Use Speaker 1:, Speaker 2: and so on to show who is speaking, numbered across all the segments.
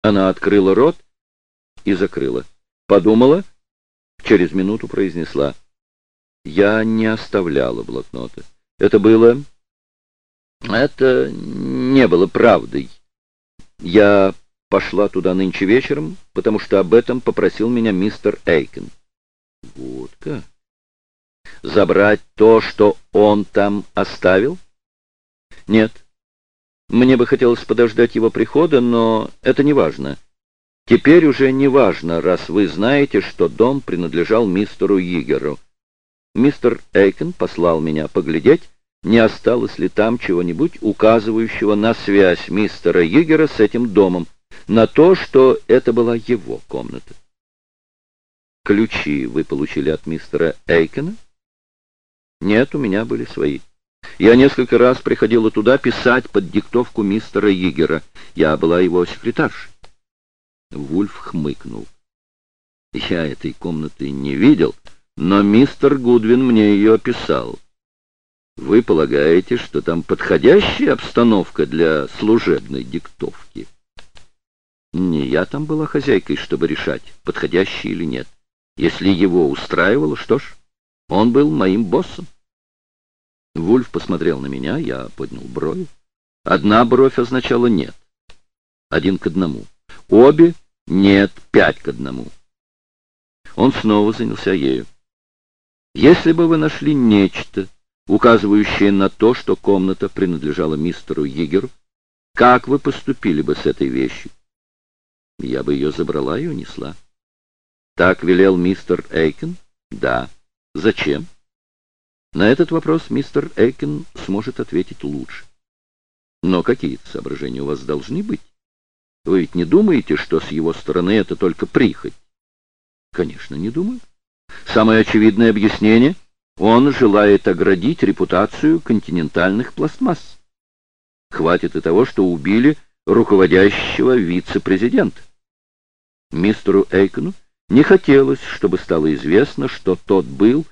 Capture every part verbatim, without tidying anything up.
Speaker 1: Она открыла рот и закрыла. Подумала, через минуту произнесла: «Я не оставляла блокнота. Это было... Это не было правдой. Я пошла туда нынче вечером, потому что об этом попросил меня мистер Эйкен». «Вот как? Забрать то, что он там оставил?» «Нет. Мне бы хотелось подождать его прихода, но это не важно. Теперь уже не важно, раз вы знаете, что дом принадлежал мистеру Йигеру. Мистер Эйкен послал меня поглядеть, не осталось ли там чего-нибудь, указывающего на связь мистера Йигера с этим домом, на то, что это была его комната». «Ключи вы получили от мистера Эйкена?» «Нет, у меня были свои. Я несколько раз приходила туда писать под диктовку мистера Йигера. Я была его секретаршей». Вульф хмыкнул. «Я этой комнаты не видел, но мистер Гудвин мне ее описал. Вы полагаете, что там подходящая обстановка для служебной диктовки?» «Не я там была хозяйкой, чтобы решать, подходящий или нет. Если его устраивало, что ж, он был моим боссом». Вульф посмотрел на меня, я поднял брови. Одна бровь означала «нет». Один к одному. Обе — «нет», пять к одному. Он снова занялся ею. «Если бы вы нашли нечто, указывающее на то, что комната принадлежала мистеру Йигеру, как вы поступили бы с этой вещью?» «Я бы ее забрала и унесла». «Так велел мистер Эйкен?» «Да». «Зачем?» На этот вопрос мистер Эйкен сможет ответить лучше. Но какие-то соображения у вас должны быть. Вы ведь не думаете, что с его стороны это только прихоть? Конечно, не думаю. Самое очевидное объяснение — он желает оградить репутацию континентальных пластмасс. Хватит и того, что убили руководящего вице-президента. Мистеру Эйкену не хотелось, чтобы стало известно, что тот был...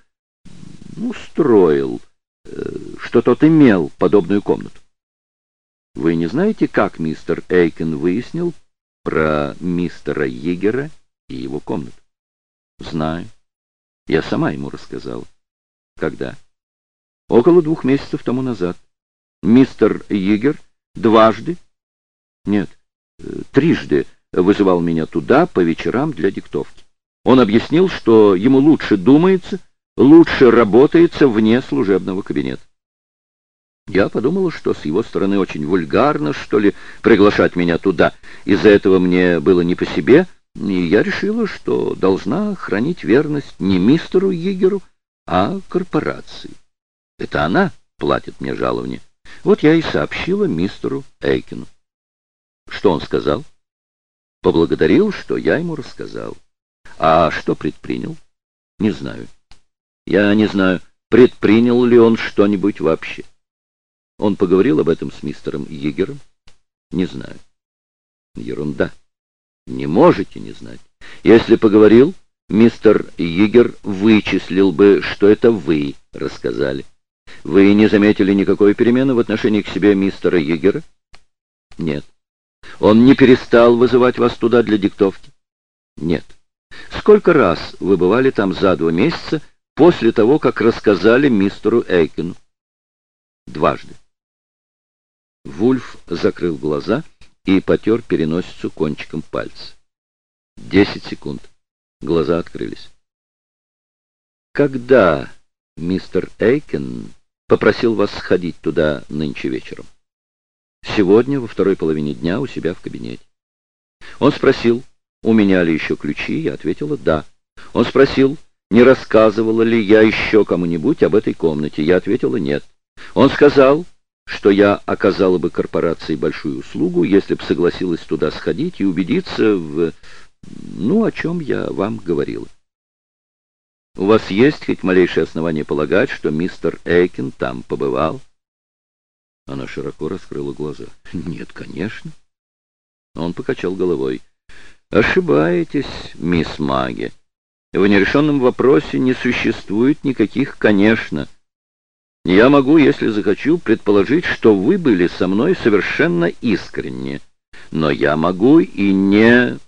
Speaker 1: устроил, что тот имел подобную комнату. Вы не знаете, как мистер Эйкен выяснил про мистера Йигера и его комнату? Знаю. Я сама ему рассказала. Когда? Около двух месяцев тому назад. Мистер Йигер дважды, нет, трижды вызывал меня туда по вечерам для диктовки. Он объяснил, что ему лучше думается, лучше работается вне служебного кабинета. Я подумала, что с его стороны очень вульгарно, что ли, приглашать меня туда. Из-за этого мне было не по себе, и я решила, что должна хранить верность не мистеру Йигеру, а корпорации. Это она платит мне жалование. Вот я и сообщила мистеру Эйкену. Что он сказал? Поблагодарил, что я ему рассказал. А что предпринял? Не знаю. Я не знаю, предпринял ли он что-нибудь вообще. Он поговорил об этом с мистером Йигером? Не знаю. Ерунда. Не можете не знать. Если поговорил, мистер Йигер вычислил бы, что это вы рассказали. Вы не заметили никакой перемены в отношении к себе мистера Йигера? Нет. Он не перестал вызывать вас туда для диктовки? Нет. Сколько раз вы бывали там за два месяца после того, как рассказали мистеру Эйкену? Дважды. Вульф закрыл глаза и потер переносицу кончиком пальца. Десять секунд. Глаза открылись. Когда мистер Эйкен попросил вас сходить туда нынче вечером? Сегодня, во второй половине дня, у себя в кабинете. Он спросил, у меня ли еще ключи, я ответила «да». Он спросил, не рассказывала ли я еще кому-нибудь об этой комнате, я ответила «нет». Он сказал, что я оказала бы корпорации большую услугу, если бы согласилась туда сходить и убедиться в... ну, о чем я вам говорила. У вас есть хоть малейшее основание полагать, что мистер Эйкен там побывал? Она широко раскрыла глаза. Нет, конечно. Он покачал головой. Ошибаетесь, мисс Маги. В нерешенном вопросе не существует никаких «конечно». Я могу, если захочу, предположить, что вы были со мной совершенно искренни. но я могу и не...